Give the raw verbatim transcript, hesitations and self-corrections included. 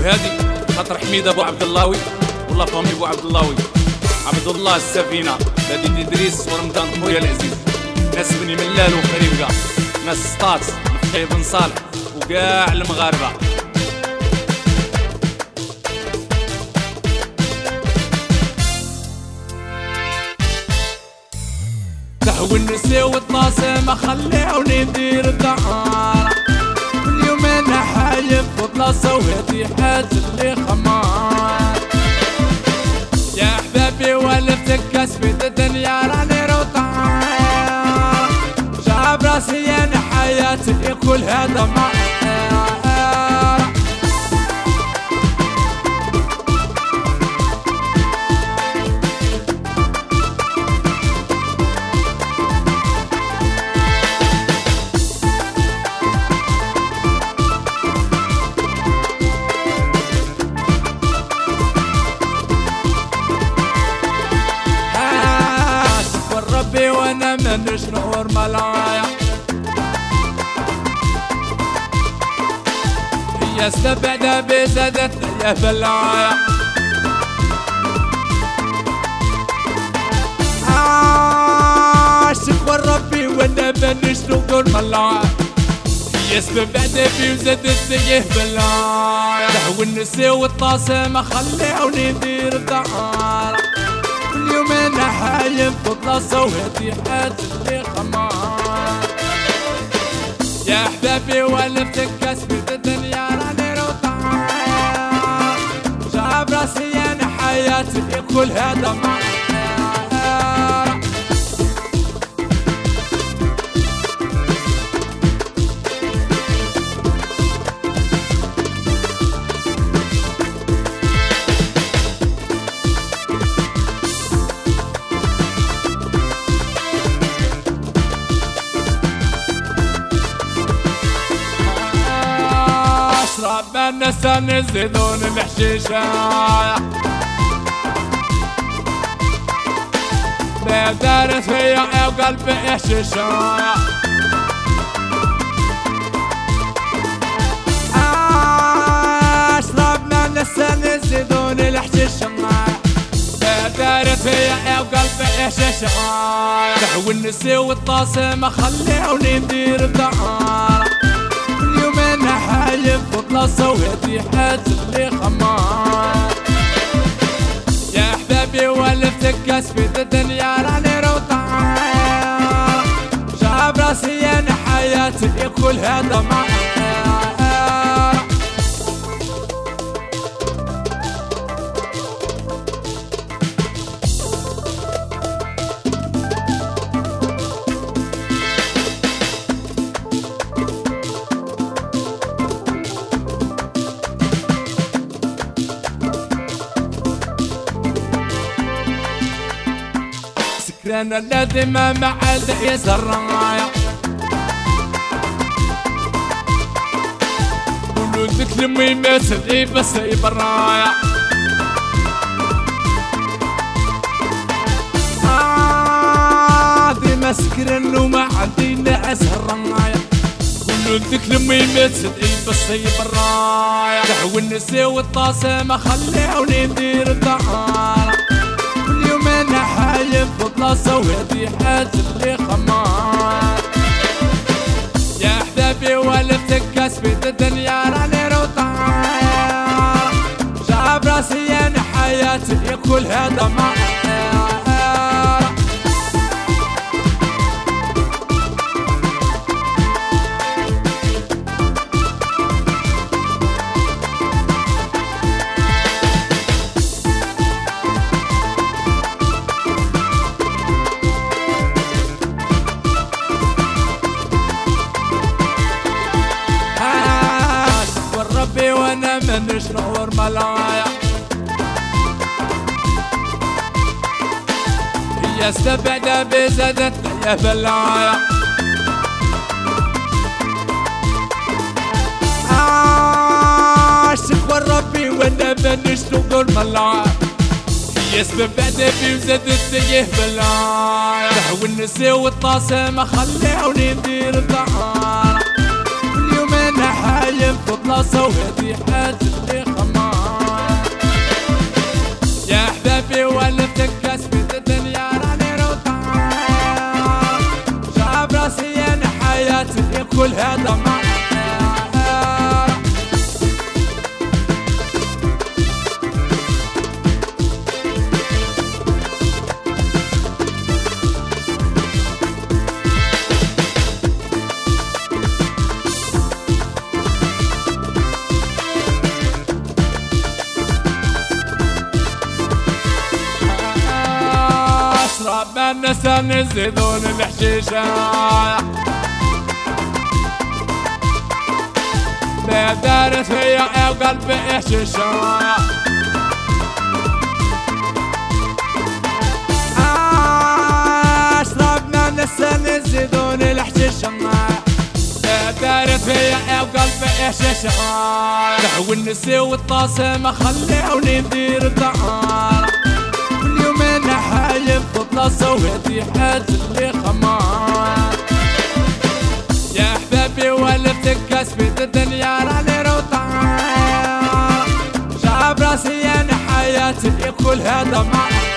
وهذه خاطر حميد ابو عبد اللهوي والله فامي ابو عبد اللهوي، عبد الله السفينه، بديد ادريس ورمضان خويا العزيز، ناس بني ملال وخريبكا، ناس سطات نفخي بن صالح وكاع المغاربه. تحوي النساء والطاسه خليوني ندير الدعاره، كل يوم انا حايب ببلاصه وهذي حاجه اللي خمار. يا احبابي ولفتك كسبت الدنيا راني روطار، جاب راسي انا حياتي كل هذا ما وانا منش نور ملايا. هي استبعد بزادت يا بلايا، عاشق والربي وانا منش نور ملايا. هي استبعد بزادت يا بلايا، لهو النساء والطاسه ما خليوني ندير الدعاره، كل يوم انا حايب ببلاصه وهذي حاجه اللي خمار. يا احبابي ولفتك كسبت الدنيا راني روطار، جاب راسي انا حياتي كل هذا ما الناس نزيدون الحشيشة، ما دارت فيا وقلبي حشيشة. أشربنا الناس نزيدون الحشيشة، ما دارت فيا وقلبي حشيشة. تحوي النساء والطاسة ما خليوني ندير الدعارة، كل يوم انا حايب ببلاصه وهذي حاجه اللي خمار. يا احبابي ولفتك كسبت الدنيا راني روطار، جاب راسي انا حياتي كل هذا ما سكران الذي ما معاد يسر رايا، ولودك لمي مثل بس يبرايا. عادي ما سكران وما عندي ناس هالرايا، ولودك لمي مثل بس يبرايا. تحوي النساء والطاسه ما خليوني ندير الدعاره، كل يوم انا حايب ببلاصه وهذي حاجه اللي خمار. يا احبابي ولفتك كسبت الدنيا راني روطار، جاب راسي انا حياتي كل هذا ما وانا منش نور ملايا. هي استبعد بزادت يا بلايا، عاشق والربي وانا منش نور ملايا. هي استبعد بزادت يا بلايا، تحوي النساء والطاسه ما خليوني ندير الدعاره، كل يوم انا حايب ببلاصه وهذي حاجه اللي خمار. اشرب من النسان يزيدون الحشيشة بدارت فيا وقلبي حشيشة اشرب من النسان يزيدون الحشيشة دارت فيا وقلبي حشيشة والنسي والطاسة ما خليوني ندير الدعارة كل يوم انا حايب تطلع صوتي حاج اللي خمار يا احبابي ولفتك كسبت الدنيا راني روطار شعب راسي انا حياتي كل هذا معك